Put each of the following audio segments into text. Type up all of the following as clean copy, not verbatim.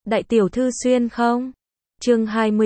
Đại tiểu thư xuyên không? Chương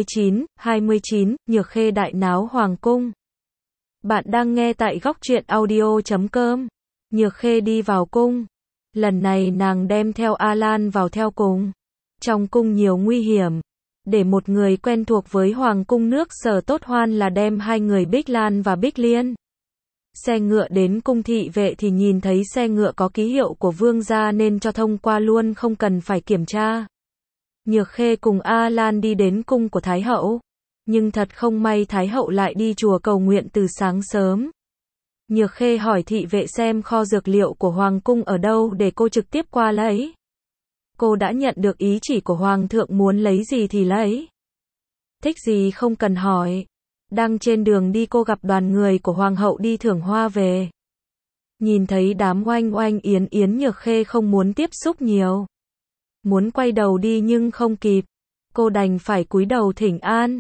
29, Nhược Khê đại náo hoàng cung. Bạn đang nghe tại góc truyện audio.com. Nhược Khê đi vào cung. Lần này nàng đem theo A-Lan vào theo cùng. Trong cung nhiều nguy hiểm. Để một người quen thuộc với hoàng cung nước Sở Tốt Hoan là đem hai người Bích Lan và Bích Liên. Xe ngựa đến cung thị vệ thì nhìn thấy xe ngựa có ký hiệu của vương gia nên cho thông qua luôn, không cần phải kiểm tra. Nhược Khê cùng A-Lan đi đến cung của Thái hậu. Nhưng thật không may Thái hậu lại đi chùa cầu nguyện từ sáng sớm. Nhược Khê hỏi thị vệ xem kho dược liệu của hoàng cung ở đâu để cô trực tiếp qua lấy. Cô đã nhận được ý chỉ của hoàng thượng, muốn lấy gì thì lấy. Thích gì không cần hỏi. Đang trên đường đi cô gặp đoàn người của hoàng hậu đi thưởng hoa về. Nhìn thấy đám oanh oanh yến yến, Nhược Khê không muốn tiếp xúc nhiều. Muốn quay đầu đi nhưng không kịp. Cô đành phải cúi đầu thỉnh an.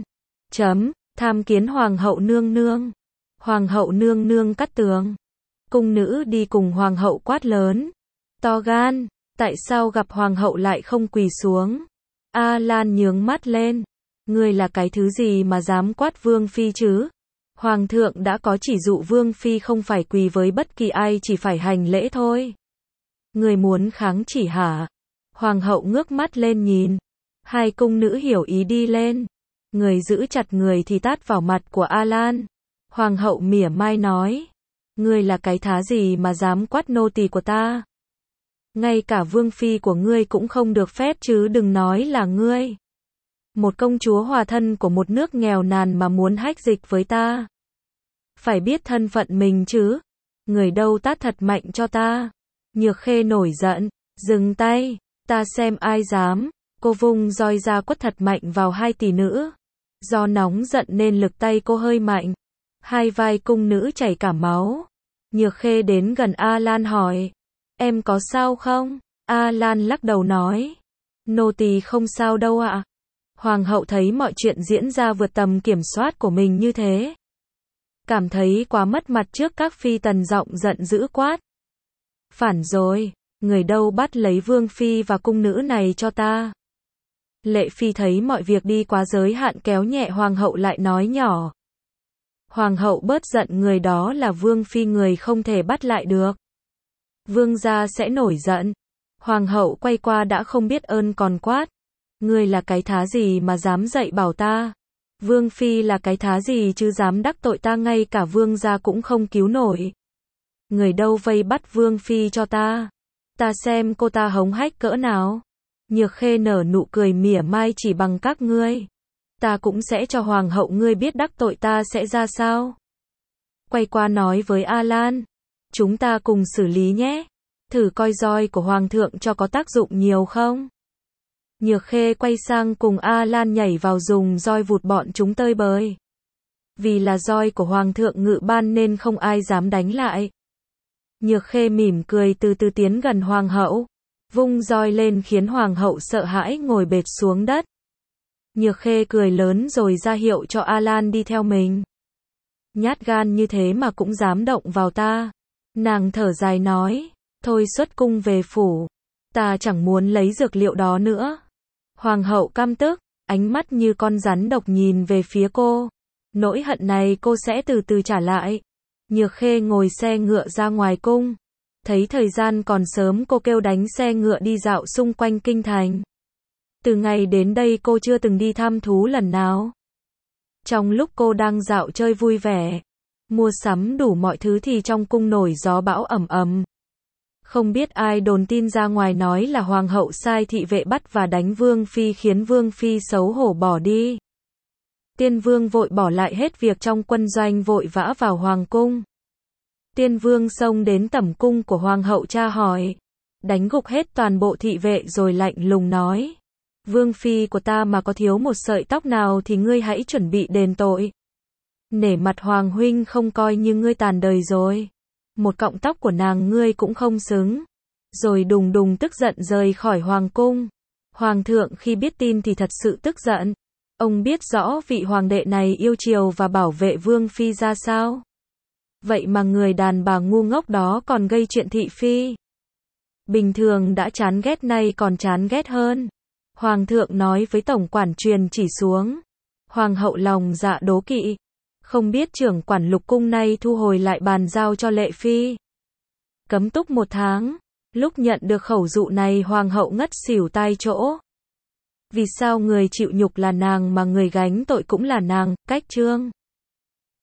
Tham kiến hoàng hậu nương nương. Hoàng hậu nương nương cắt tường. Cung nữ đi cùng hoàng hậu quát lớn. To gan, tại sao gặp hoàng hậu lại không quỳ xuống? A-Lan nhướng mắt lên. Ngươi là cái thứ gì mà dám quát vương phi chứ? Hoàng thượng đã có chỉ dụ vương phi không phải quỳ với bất kỳ ai, chỉ phải hành lễ thôi. Ngươi muốn kháng chỉ hả? Hoàng hậu ngước mắt lên nhìn. Hai cung nữ hiểu ý đi lên. Người giữ chặt người thì tát vào mặt của A-Lan. Hoàng hậu mỉa mai nói. Ngươi là cái thá gì mà dám quát nô tỳ của ta? Ngay cả vương phi của ngươi cũng không được phép chứ đừng nói là ngươi. Một công chúa hòa thân của một nước nghèo nàn mà muốn hách dịch với ta. Phải biết thân phận mình chứ. Người đâu tát thật mạnh cho ta. Nhược Khê nổi giận. Dừng tay. Ta xem ai dám. Cô vung roi ra quất thật mạnh vào hai tỷ nữ. Do nóng giận nên lực tay cô hơi mạnh. Hai vai cung nữ chảy cả máu. Nhược Khê đến gần A-Lan hỏi. Em có sao không? A-Lan lắc đầu nói. Nô tỳ không sao đâu ạ. Hoàng hậu thấy mọi chuyện diễn ra vượt tầm kiểm soát của mình như thế. Cảm thấy quá mất mặt trước các phi tần, giọng giận dữ quát. Phản rồi, người đâu bắt lấy vương phi và cung nữ này cho ta. Lệ phi thấy mọi việc đi quá giới hạn kéo nhẹ hoàng hậu lại nói nhỏ. Hoàng hậu bớt giận, người đó là vương phi, người không thể bắt lại được. Vương gia sẽ nổi giận. Hoàng hậu quay qua đã không biết ơn còn quát. Ngươi là cái thá gì mà dám dạy bảo ta? Vương phi là cái thá gì chứ dám đắc tội ta, ngay cả vương gia cũng không cứu nổi. Người đâu vây bắt vương phi cho ta. Ta xem cô ta hống hách cỡ nào. Nhược Khê nở nụ cười mỉa mai, chỉ bằng các ngươi. Ta cũng sẽ cho hoàng hậu ngươi biết đắc tội ta sẽ ra sao. Quay qua nói với A-Lan. Chúng ta cùng xử lý nhé. Thử coi roi của hoàng thượng cho có tác dụng nhiều không. Nhược Khê quay sang cùng A-Lan nhảy vào dùng roi vụt bọn chúng tơi bời. Vì là roi của hoàng thượng ngự ban nên không ai dám đánh lại. Nhược Khê mỉm cười từ từ tiến gần hoàng hậu. Vung roi lên khiến hoàng hậu sợ hãi ngồi bệt xuống đất. Nhược Khê cười lớn rồi ra hiệu cho A-Lan đi theo mình. Nhát gan như thế mà cũng dám động vào ta. Nàng thở dài nói. Thôi xuất cung về phủ. Ta chẳng muốn lấy dược liệu đó nữa. Hoàng hậu căm tức, ánh mắt như con rắn độc nhìn về phía cô. Nỗi hận này cô sẽ từ từ trả lại. Nhược Khê ngồi xe ngựa ra ngoài cung. Thấy thời gian còn sớm, cô kêu đánh xe ngựa đi dạo xung quanh kinh thành. Từ ngày đến đây cô chưa từng đi thăm thú lần nào. Trong lúc cô đang dạo chơi vui vẻ, mua sắm đủ mọi thứ thì trong cung nổi gió bão ầm ầm. Không biết ai đồn tin ra ngoài nói là hoàng hậu sai thị vệ bắt và đánh vương phi, khiến vương phi xấu hổ bỏ đi. Tiên vương vội bỏ lại hết việc trong quân doanh, vội vã vào hoàng cung. Tiên vương xông đến tẩm cung của hoàng hậu tra hỏi. Đánh gục hết toàn bộ thị vệ rồi lạnh lùng nói. Vương phi của ta mà có thiếu một sợi tóc nào thì ngươi hãy chuẩn bị đền tội. Nể mặt hoàng huynh không coi như ngươi tàn đời rồi. Một cọng tóc của nàng ngươi cũng không xứng. Rồi đùng đùng tức giận rời khỏi hoàng cung. Hoàng thượng khi biết tin thì thật sự tức giận. Ông biết rõ vị hoàng đệ này yêu chiều và bảo vệ vương phi ra sao. Vậy mà người đàn bà ngu ngốc đó còn gây chuyện thị phi. Bình thường đã chán ghét nay còn chán ghét hơn. Hoàng thượng nói với tổng quản truyền chỉ xuống. Hoàng hậu lòng dạ đố kỵ. Không biết trưởng quản lục cung nay thu hồi lại bàn giao cho lệ phi. Cấm túc 1 tháng. Lúc nhận được khẩu dụ này hoàng hậu ngất xỉu tại chỗ. Vì sao người chịu nhục là nàng mà người gánh tội cũng là nàng, cách chương.